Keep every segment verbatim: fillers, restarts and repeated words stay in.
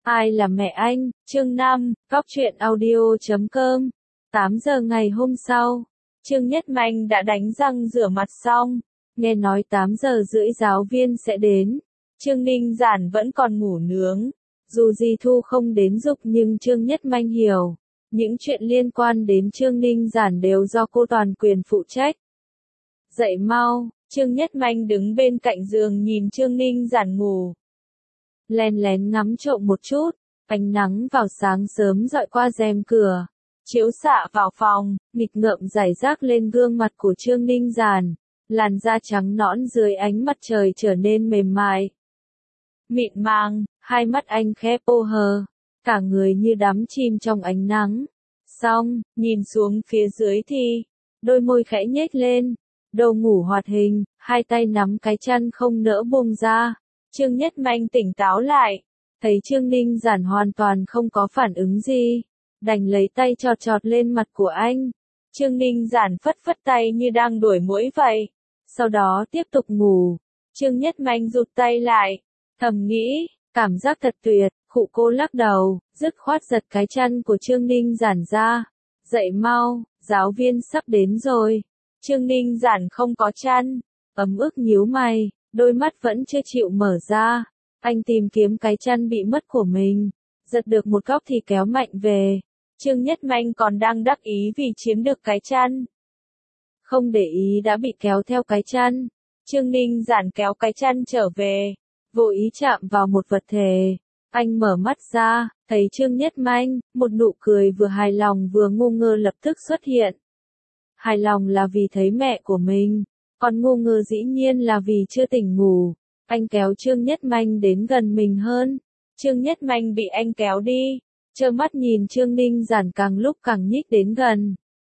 Ai là mẹ anh? Chương năm, Góc truyện audio chấm com. tám giờ ngày hôm sau, Trương Nhất Manh đã đánh răng rửa mặt xong. Nghe nói tám giờ rưỡi giáo viên sẽ đến. Trương Ninh Giản vẫn còn ngủ nướng. Dù Di Thu không đến giúp nhưng Trương Nhất Manh hiểu. Những chuyện liên quan đến Trương Ninh Giản đều do cô toàn quyền phụ trách. Dậy mau, Trương Nhất Manh đứng bên cạnh giường nhìn Trương Ninh Giản ngủ. Lén lén ngắm trộm một chút, ánh nắng vào sáng sớm dọi qua rèm cửa, chiếu xạ vào phòng, nghịch ngợm rải rác lên gương mặt của Trương Ninh Giản, làn da trắng nõn dưới ánh mặt trời trở nên mềm mại, mịn màng, hai mắt anh khép ô hờ, cả người như đắm chìm trong ánh nắng. Xong, nhìn xuống phía dưới thì, đôi môi khẽ nhếch lên, đầu ngủ hoạt hình, hai tay nắm cái chăn không nỡ buông ra. Trương Nhất Manh tỉnh táo lại, thấy Trương Ninh Giản hoàn toàn không có phản ứng gì, đành lấy tay chọt chọt lên mặt của anh. Trương Ninh Giản phất phất tay như đang đuổi muỗi vậy, sau đó tiếp tục ngủ. Trương Nhất Manh rụt tay lại, thầm nghĩ, cảm giác thật tuyệt, khụ cô lắc đầu, dứt khoát giật cái chăn của Trương Ninh Giản ra. Dậy mau, giáo viên sắp đến rồi. Trương Ninh Giản không có chăn, ấm ức nhíu mày. Đôi mắt vẫn chưa chịu mở ra, anh tìm kiếm cái chăn bị mất của mình, giật được một góc thì kéo mạnh về. Trương Nhất Manh còn đang đắc ý vì chiếm được cái chăn. Không để ý đã bị kéo theo cái chăn. Trương Ninh Giản kéo cái chăn trở về, vô ý chạm vào một vật thể. Anh mở mắt ra, thấy Trương Nhất Manh, một nụ cười vừa hài lòng vừa ngu ngơ lập tức xuất hiện. Hài lòng là vì thấy mẹ của mình. Còn ngu ngơ dĩ nhiên là vì chưa tỉnh ngủ. Anh kéo Trương Nhất Manh đến gần mình hơn. Trương Nhất Manh bị anh kéo đi, trơ mắt nhìn Trương Ninh Giản càng lúc càng nhích đến gần.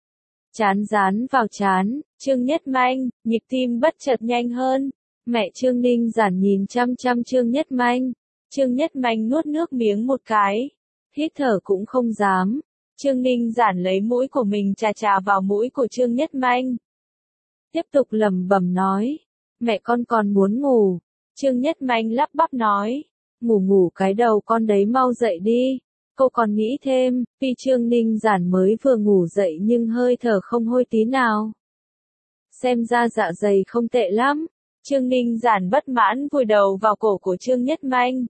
Chán dán vào chán, Trương Nhất Manh, nhịp tim bất chợt nhanh hơn. Mẹ Trương Ninh Giản nhìn chăm chăm Trương Nhất Manh. Trương Nhất Manh nuốt nước miếng một cái, hít thở cũng không dám. Trương Ninh Giản lấy mũi của mình chà chà vào mũi của Trương Nhất Manh. Tiếp tục lẩm bẩm nói, mẹ con còn muốn ngủ. Trương Nhất Manh lắp bắp nói, ngủ ngủ cái đầu con đấy, mau dậy đi. Cô còn nghĩ thêm, vì Trương Ninh Giản mới vừa ngủ dậy nhưng hơi thở không hôi tí nào. Xem ra dạ dày không tệ lắm. Trương Ninh Giản bất mãn vùi đầu vào cổ của Trương Nhất Manh.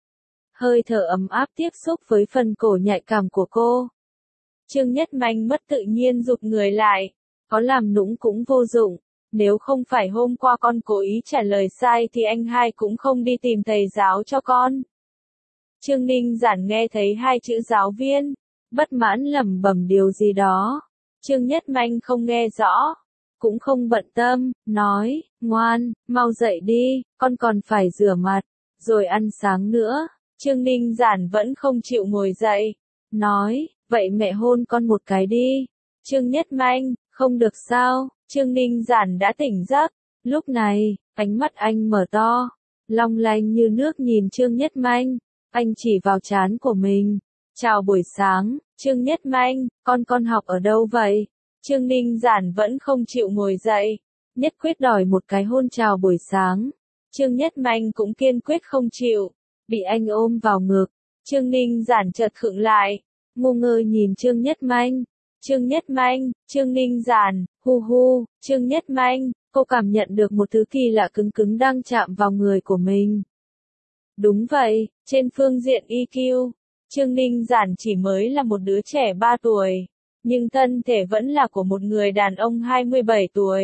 Hơi thở ấm áp tiếp xúc với phần cổ nhạy cảm của cô. Trương Nhất Manh mất tự nhiên rụt người lại. Có làm nũng cũng vô dụng, nếu không phải hôm qua con cố ý trả lời sai thì anh hai cũng không đi tìm thầy giáo cho con. Trương Ninh Giản nghe thấy hai chữ giáo viên, bất mãn lẩm bẩm điều gì đó. Trương Nhất Manh không nghe rõ, cũng không bận tâm, nói, ngoan, mau dậy đi, con còn phải rửa mặt, rồi ăn sáng nữa. Trương Ninh Giản vẫn không chịu ngồi dậy, nói, vậy mẹ hôn con một cái đi. Trương Nhất Manh, không được sao, Trương Ninh Giản đã tỉnh giấc. Lúc này, ánh mắt anh mở to, long lanh như nước nhìn Trương Nhất Manh. Anh chỉ vào trán của mình. Chào buổi sáng, Trương Nhất Manh, con con học ở đâu vậy? Trương Ninh Giản vẫn không chịu ngồi dậy, nhất quyết đòi một cái hôn chào buổi sáng. Trương Nhất Manh cũng kiên quyết không chịu, bị anh ôm vào ngực. Trương Ninh Giản chợt khựng lại, ngu ngơ nhìn Trương Nhất Manh. Trương Nhất Manh, Trương Ninh Giản, hu hu, Trương Nhất Manh, cô cảm nhận được một thứ kỳ lạ cứng cứng đang chạm vào người của mình. Đúng vậy, trên phương diện i kiu, Trương Ninh Giản chỉ mới là một đứa trẻ ba tuổi, nhưng thân thể vẫn là của một người đàn ông hai mươi bảy tuổi.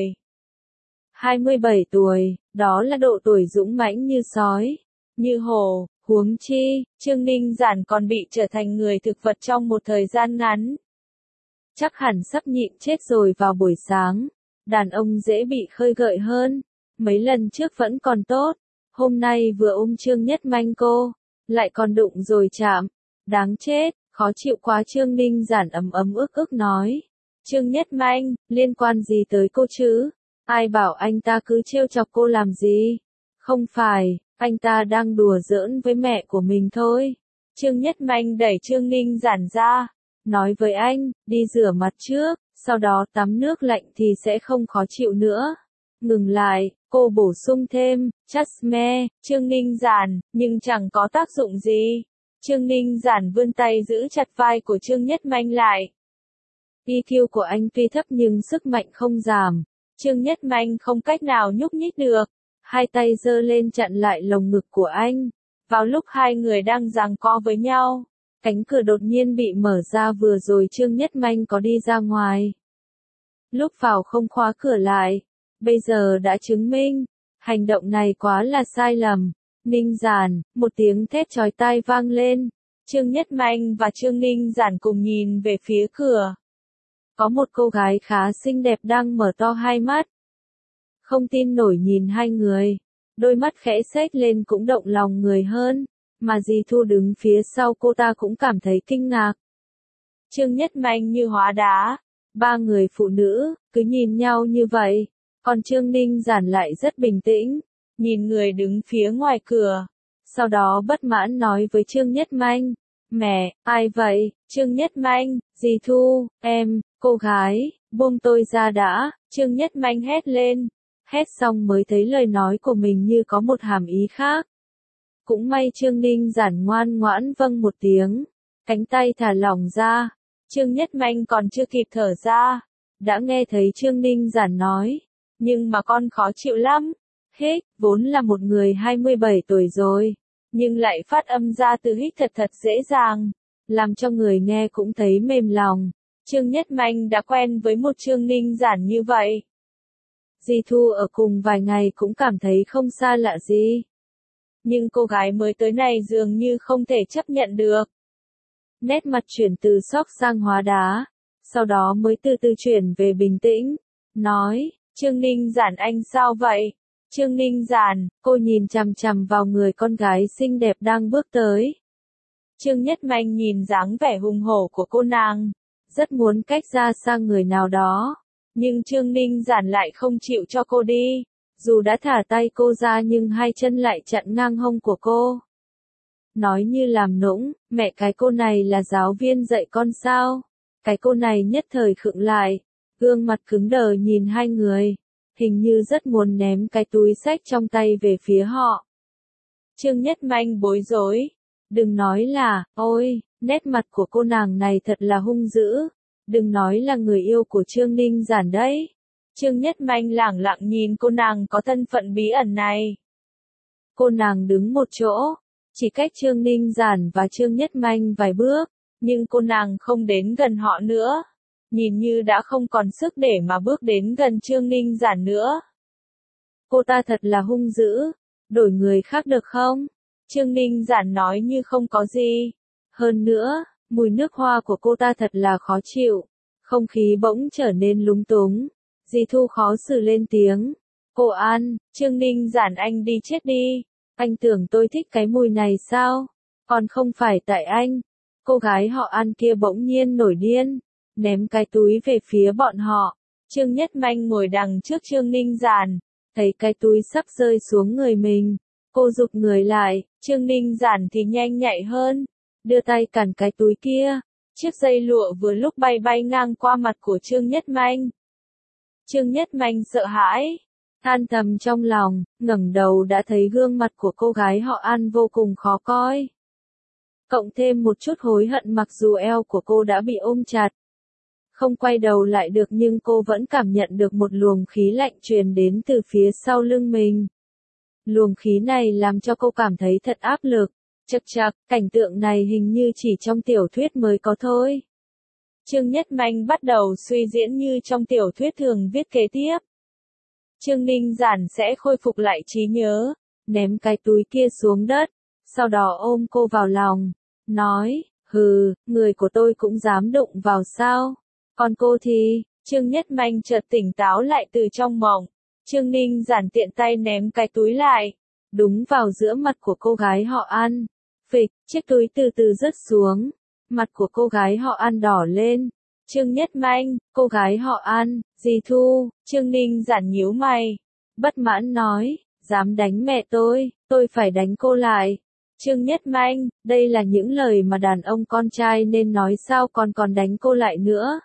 hai mươi bảy tuổi, đó là độ tuổi dũng mãnh như sói, như hổ, huống chi, Trương Ninh Giản còn bị trở thành người thực vật trong một thời gian ngắn. Chắc hẳn sắp nhịn chết rồi vào buổi sáng. Đàn ông dễ bị khơi gợi hơn. Mấy lần trước vẫn còn tốt. Hôm nay vừa ôm Trương Nhất Manh cô, lại còn đụng rồi chạm. Đáng chết, khó chịu quá. Trương Ninh Giản ấm ấm ức ức nói. Trương Nhất Manh, liên quan gì tới cô chứ? Ai bảo anh ta cứ trêu chọc cô làm gì? Không phải, anh ta đang đùa giỡn với mẹ của mình thôi. Trương Nhất Manh đẩy Trương Ninh Giản ra. Nói với anh, đi rửa mặt trước, sau đó tắm nước lạnh thì sẽ không khó chịu nữa. Ngừng lại, cô bổ sung thêm, chát me, Trương Ninh Giản, nhưng chẳng có tác dụng gì. Trương Ninh Giản vươn tay giữ chặt vai của Trương Nhất Manh lại. i kiu của anh tuy thấp nhưng sức mạnh không giảm. Trương Nhất Manh không cách nào nhúc nhích được. Hai tay giơ lên chặn lại lồng ngực của anh. Vào lúc hai người đang giằng co với nhau, cánh cửa đột nhiên bị mở ra, vừa rồi Trương Nhất Manh có đi ra ngoài. Lúc vào không khóa cửa lại, bây giờ đã chứng minh, hành động này quá là sai lầm. Ninh Giản, một tiếng thét chói tai vang lên. Trương Nhất Manh và Trương Ninh Giản cùng nhìn về phía cửa. Có một cô gái khá xinh đẹp đang mở to hai mắt. Không tin nổi nhìn hai người. Đôi mắt khẽ xếch lên cũng động lòng người hơn. Mà dì Thu đứng phía sau cô ta cũng cảm thấy kinh ngạc. Trương Nhất Manh như hóa đá. Ba người phụ nữ, cứ nhìn nhau như vậy. Còn Trương Ninh Giản lại rất bình tĩnh. Nhìn người đứng phía ngoài cửa. Sau đó bất mãn nói với Trương Nhất Manh. Mẹ, ai vậy? Trương Nhất Manh, dì Thu, em, cô gái, buông tôi ra đã. Trương Nhất Manh hét lên. Hét xong mới thấy lời nói của mình như có một hàm ý khác. Cũng may Trương Ninh Giản ngoan ngoãn vâng một tiếng. Cánh tay thả lỏng ra. Trương Nhất Manh còn chưa kịp thở ra. Đã nghe thấy Trương Ninh Giản nói. Nhưng mà con khó chịu lắm. Hích, vốn là một người hai mươi bảy tuổi rồi. Nhưng lại phát âm ra từ hít thật thật dễ dàng. Làm cho người nghe cũng thấy mềm lòng. Trương Nhất Manh đã quen với một Trương Ninh Giản như vậy. Dì Thu ở cùng vài ngày cũng cảm thấy không xa lạ gì. Nhưng cô gái mới tới này dường như không thể chấp nhận được. Nét mặt chuyển từ sốc sang hóa đá. Sau đó mới từ từ chuyển về bình tĩnh. Nói, Trương Ninh Giản anh sao vậy? Trương Ninh Giản, cô nhìn chằm chằm vào người con gái xinh đẹp đang bước tới. Trương Nhất Manh nhìn dáng vẻ hùng hổ của cô nàng. Rất muốn cách ra sang người nào đó. Nhưng Trương Ninh Giản lại không chịu cho cô đi. Dù đã thả tay cô ra nhưng hai chân lại chặn ngang hông của cô. Nói như làm nũng, mẹ cái cô này là giáo viên dạy con sao? Cái cô này nhất thời khựng lại. Gương mặt cứng đờ nhìn hai người. Hình như rất muốn ném cái túi xách trong tay về phía họ. Trương Nhất Manh bối rối. Đừng nói là, ôi, nét mặt của cô nàng này thật là hung dữ. Đừng nói là người yêu của Trương Ninh Giản đấy. Trương Nhất Manh lẳng lặng nhìn cô nàng có thân phận bí ẩn này. Cô nàng đứng một chỗ, chỉ cách Trương Ninh Giản và Trương Nhất Manh vài bước, nhưng cô nàng không đến gần họ nữa. Nhìn như đã không còn sức để mà bước đến gần Trương Ninh Giản nữa. Cô ta thật là hung dữ. Đổi người khác được không? Trương Ninh Giản nói như không có gì. Hơn nữa, mùi nước hoa của cô ta thật là khó chịu. Không khí bỗng trở nên lúng túng. Dì Thu khó xử lên tiếng. Cô An, Trương Ninh Giản anh đi chết đi. Anh tưởng tôi thích cái mùi này sao? Còn không phải tại anh. Cô gái họ An kia bỗng nhiên nổi điên. Ném cái túi về phía bọn họ. Trương Nhất Manh ngồi đằng trước Trương Ninh Giản. Thấy cái túi sắp rơi xuống người mình. Cô giục người lại. Trương Ninh Giản thì nhanh nhạy hơn. Đưa tay cản cái túi kia. Chiếc dây lụa vừa lúc bay bay ngang qua mặt của Trương Nhất Manh. Trương Nhất Manh sợ hãi. Than thầm trong lòng. Ngẩng đầu đã thấy gương mặt của cô gái họ An vô cùng khó coi. Cộng thêm một chút hối hận mặc dù eo của cô đã bị ôm chặt. Không quay đầu lại được nhưng cô vẫn cảm nhận được một luồng khí lạnh truyền đến từ phía sau lưng mình. Luồng khí này làm cho cô cảm thấy thật áp lực. Chậc chậc, cảnh tượng này hình như chỉ trong tiểu thuyết mới có thôi. Trương Nhất Manh bắt đầu suy diễn như trong tiểu thuyết thường viết kế tiếp. Trương Ninh Giản sẽ khôi phục lại trí nhớ, ném cái túi kia xuống đất, sau đó ôm cô vào lòng, nói, hừ, người của tôi cũng dám đụng vào sao? Còn cô thì, Trương Nhất Manh chợt tỉnh táo lại từ trong mộng. Trương Ninh Giản tiện tay ném cái túi lại, đúng vào giữa mặt của cô gái họ An. Phịch, chiếc túi từ từ rớt xuống. Mặt của cô gái họ An đỏ lên. Trương Nhất Manh, cô gái họ An, dì Thu. Trương Ninh Giản nhíu mày. Bất mãn nói, dám đánh mẹ tôi, tôi phải đánh cô lại. Trương Nhất Manh, đây là những lời mà đàn ông con trai nên nói sao còn còn đánh cô lại nữa.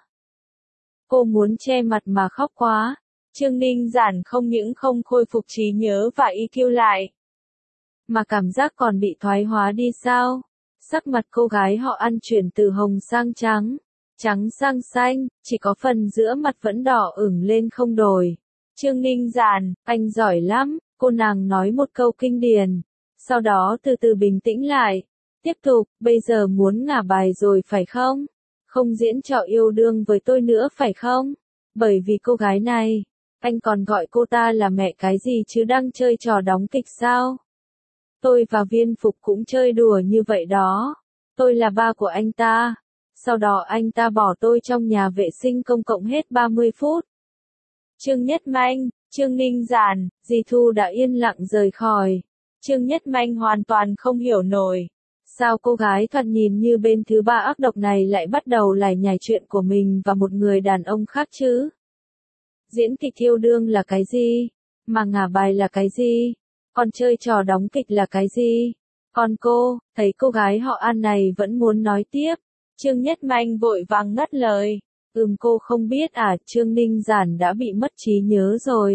Cô muốn che mặt mà khóc quá. Trương Ninh Giản không những không khôi phục trí nhớ và i kiu lại, mà cảm giác còn bị thoái hóa đi sao? Sắc mặt cô gái họ An chuyển từ hồng sang trắng, trắng sang xanh, chỉ có phần giữa mặt vẫn đỏ ửng lên không đổi. Trương Ninh Giản, anh giỏi lắm, cô nàng nói một câu kinh điển, sau đó từ từ bình tĩnh lại. Tiếp tục, bây giờ muốn ngả bài rồi phải không? Không diễn trò yêu đương với tôi nữa phải không? Bởi vì cô gái này, anh còn gọi cô ta là mẹ cái gì chứ đang chơi trò đóng kịch sao? Tôi và Viên Phục cũng chơi đùa như vậy đó. Tôi là ba của anh ta. Sau đó anh ta bỏ tôi trong nhà vệ sinh công cộng hết ba mươi phút. Trương Nhất Manh, Trương Ninh Giản, dì Thu đã yên lặng rời khỏi. Trương Nhất Manh hoàn toàn không hiểu nổi. Sao cô gái thoạt nhìn như bên thứ ba ác độc này lại bắt đầu lải nhải chuyện của mình và một người đàn ông khác chứ? Diễn kịch yêu đương là cái gì? Mà ngả bài là cái gì? Còn chơi trò đóng kịch là cái gì? Còn cô, thấy cô gái họ An này vẫn muốn nói tiếp. Trương Nhất Manh vội vàng ngắt lời. Ừm cô không biết à, Trương Ninh Giản đã bị mất trí nhớ rồi.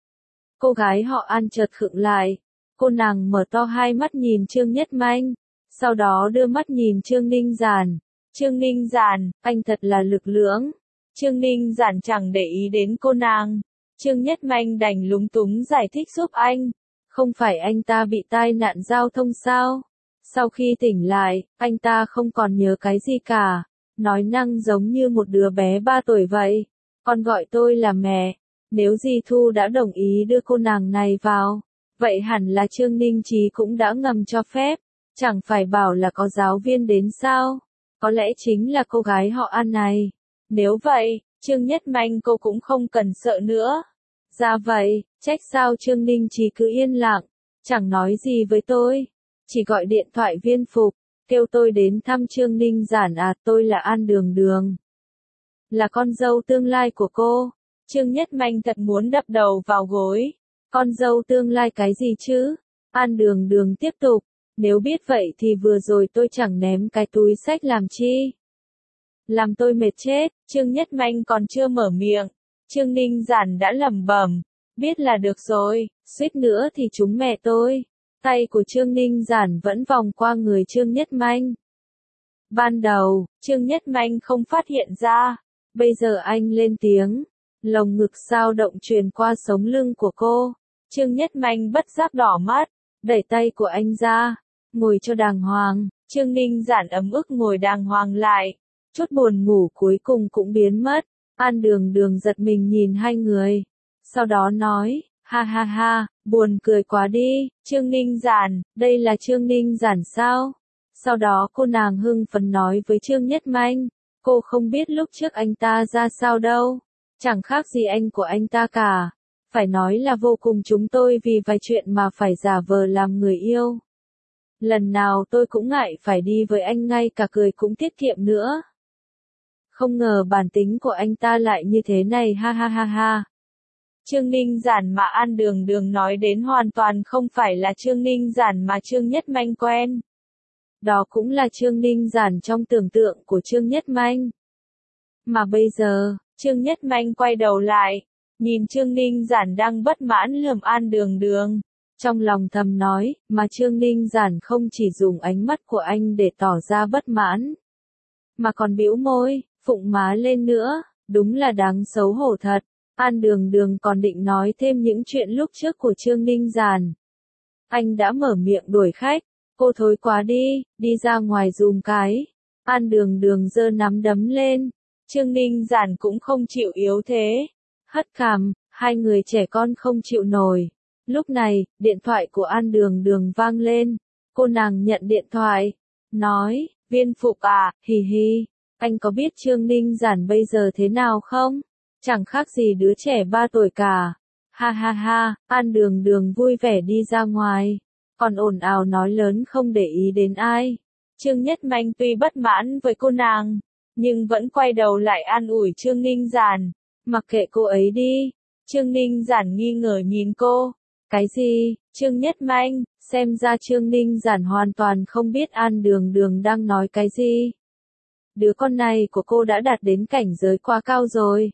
Cô gái họ An chợt khựng lại. Cô nàng mở to hai mắt nhìn Trương Nhất Manh. Sau đó đưa mắt nhìn Trương Ninh Giản. Trương Ninh Giản, anh thật là lực lưỡng. Trương Ninh Giản chẳng để ý đến cô nàng. Trương Nhất Manh đành lúng túng giải thích giúp anh. Không phải anh ta bị tai nạn giao thông sao? Sau khi tỉnh lại, anh ta không còn nhớ cái gì cả. Nói năng giống như một đứa bé ba tuổi vậy. Còn gọi tôi là mẹ. Nếu dì Thu đã đồng ý đưa cô nàng này vào, vậy hẳn là Trương Ninh Trí cũng đã ngầm cho phép. Chẳng phải bảo là có giáo viên đến sao? Có lẽ chính là cô gái họ An này. Nếu vậy, Trương Nhất Manh cô cũng không cần sợ nữa. Ra vậy, trách sao Trương Ninh Trí cứ yên lặng, chẳng nói gì với tôi. Chỉ gọi điện thoại Viên Phục, kêu tôi đến thăm Trương Ninh Giản à, tôi là An Đường Đường. Là con dâu tương lai của cô. Trương Nhất Manh thật muốn đập đầu vào gối. Con dâu tương lai cái gì chứ? An Đường Đường tiếp tục. Nếu biết vậy thì vừa rồi tôi chẳng ném cái túi xách làm chi. Làm tôi mệt chết, Trương Nhất Manh còn chưa mở miệng. Trương Ninh Giản đã lẩm bẩm. Biết là được rồi, suýt nữa thì trúng mẹ tôi. Tay của Trương Ninh Giản vẫn vòng qua người Trương Nhất Manh. Ban đầu, Trương Nhất Manh không phát hiện ra. Bây giờ anh lên tiếng. Lồng ngực dao động truyền qua sống lưng của cô. Trương Nhất Manh bất giác đỏ mắt. Đẩy tay của anh ra. Ngồi cho đàng hoàng. Trương Ninh Giản ấm ức ngồi đàng hoàng lại. Chút buồn ngủ cuối cùng cũng biến mất. An Đường Đường giật mình nhìn hai người. Sau đó nói, ha ha ha, buồn cười quá đi, Trương Ninh Giản, đây là Trương Ninh Giản sao? Sau đó cô nàng hưng phấn nói với Trương Nhất Manh, cô không biết lúc trước anh ta ra sao đâu, chẳng khác gì anh của anh ta cả. Phải nói là vô cùng chúng tôi vì vài chuyện mà phải giả vờ làm người yêu. Lần nào tôi cũng ngại phải đi với anh ngay cả cười cũng tiết kiệm nữa. Không ngờ bản tính của anh ta lại như thế này ha ha ha ha. Trương Ninh Giản mà An Đường Đường nói đến hoàn toàn không phải là Trương Ninh Giản mà Trương Nhất Manh quen. Đó cũng là Trương Ninh Giản trong tưởng tượng của Trương Nhất Manh. Mà bây giờ, Trương Nhất Manh quay đầu lại, nhìn Trương Ninh Giản đang bất mãn lườm An Đường Đường. Trong lòng thầm nói, mà Trương Ninh Giản không chỉ dùng ánh mắt của anh để tỏ ra bất mãn, mà còn bĩu môi, phụng má lên nữa, đúng là đáng xấu hổ thật. An Đường Đường còn định nói thêm những chuyện lúc trước của Trương Ninh Giản. Anh đã mở miệng đuổi khách, cô thối quá đi, đi ra ngoài dùm cái. An Đường Đường giơ nắm đấm lên, Trương Ninh Giản cũng không chịu yếu thế. Hất cằm, hai người trẻ con không chịu nổi. Lúc này, điện thoại của An Đường Đường vang lên, cô nàng nhận điện thoại, nói, Viên Phục à, hì hì, anh có biết Trương Ninh Giản bây giờ thế nào không? Chẳng khác gì đứa trẻ ba tuổi cả. Ha ha ha, An Đường Đường vui vẻ đi ra ngoài, còn ồn ào nói lớn không để ý đến ai. Trương Nhất Manh tuy bất mãn với cô nàng, nhưng vẫn quay đầu lại an ủi Trương Ninh Giản. Mặc kệ cô ấy đi. Trương Ninh Giản nghi ngờ nhìn cô. Cái gì? Trương Nhất Manh, xem ra Trương Ninh Giản hoàn toàn không biết An Đường Đường đang nói cái gì. Đứa con này của cô đã đạt đến cảnh giới quá cao rồi.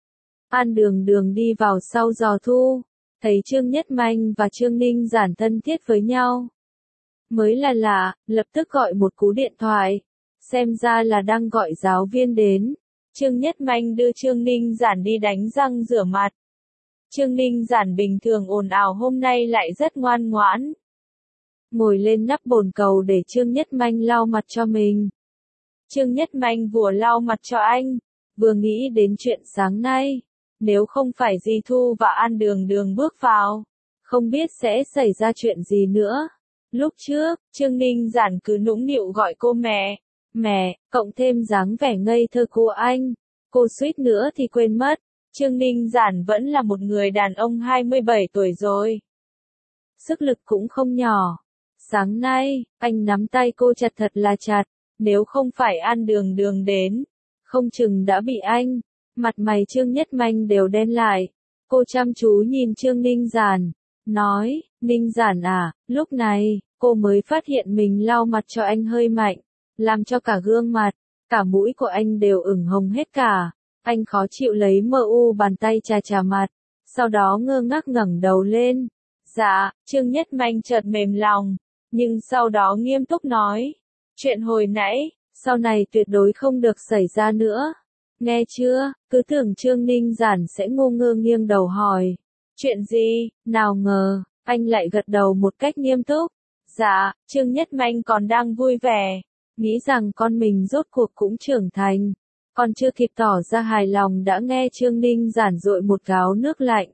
An Đường Đường đi vào sau giò thu, thấy Trương Nhất Manh và Trương Ninh Giản thân thiết với nhau. Mới là lạ, lập tức gọi một cú điện thoại. Xem ra là đang gọi giáo viên đến. Trương Nhất Manh đưa Trương Ninh Giản đi đánh răng rửa mặt. Trương Ninh Giản bình thường ồn ào hôm nay lại rất ngoan ngoãn. Ngồi lên nắp bồn cầu để Trương Nhất Manh lau mặt cho mình. Trương Nhất Manh vừa lau mặt cho anh, vừa nghĩ đến chuyện sáng nay. Nếu không phải Di Thu và An Đường Đường bước vào, không biết sẽ xảy ra chuyện gì nữa. Lúc trước, Trương Ninh Giản cứ nũng nịu gọi cô mẹ. Mẹ, cộng thêm dáng vẻ ngây thơ của anh. Cô suýt nữa thì quên mất. Trương Ninh Giản vẫn là một người đàn ông hai mươi bảy tuổi rồi. Sức lực cũng không nhỏ. Sáng nay, anh nắm tay cô chặt thật là chặt. Nếu không phải An Đường Đường đến, không chừng đã bị anh. Mặt mày Trương Nhất Manh đều đen lại. Cô chăm chú nhìn Trương Ninh Giản. Nói, Ninh Giản à, lúc này, cô mới phát hiện mình lau mặt cho anh hơi mạnh. Làm cho cả gương mặt, cả mũi của anh đều ửng hồng hết cả. Anh khó chịu lấy mờ u bàn tay chà chà mặt. Sau đó ngơ ngác ngẩng đầu lên. Dạ, Trương Nhất Manh chợt mềm lòng. Nhưng sau đó nghiêm túc nói. Chuyện hồi nãy, sau này tuyệt đối không được xảy ra nữa. Nghe chưa, cứ tưởng Trương Ninh Giản sẽ ngu ngơ nghiêng đầu hỏi. Chuyện gì, nào ngờ, anh lại gật đầu một cách nghiêm túc. Dạ, Trương Nhất Manh còn đang vui vẻ. Nghĩ rằng con mình rốt cuộc cũng trưởng thành. Còn chưa kịp tỏ ra hài lòng đã nghe Trương Ninh Giản dội một gáo nước lạnh.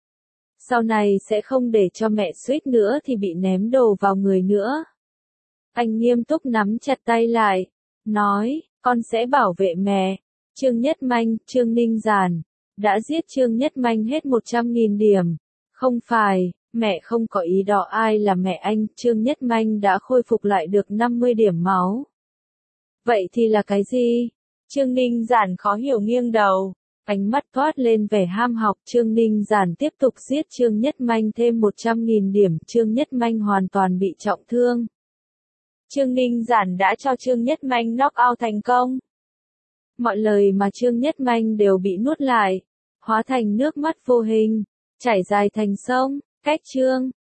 Sau này sẽ không để cho mẹ suýt nữa thì bị ném đồ vào người nữa. Anh nghiêm túc nắm chặt tay lại. Nói, con sẽ bảo vệ mẹ. Trương Nhất Manh, Trương Ninh Giản. Đã giết Trương Nhất Manh hết một trăm nghìn điểm. Không phải, mẹ không có ý đó ai là mẹ anh. Trương Nhất Manh đã khôi phục lại được năm mươi điểm máu. Vậy thì là cái gì? Trương Ninh Giản khó hiểu nghiêng đầu. Ánh mắt toát lên vẻ ham học. Trương Ninh Giản tiếp tục giết Trương Nhất Manh thêm một trăm nghìn điểm. Trương Nhất Manh hoàn toàn bị trọng thương. Trương Ninh Giản đã cho Trương Nhất Manh knock out thành công. Mọi lời mà Trương Nhất Manh đều bị nuốt lại. Hóa thành nước mắt vô hình. Chảy dài thành sông. Cách Trương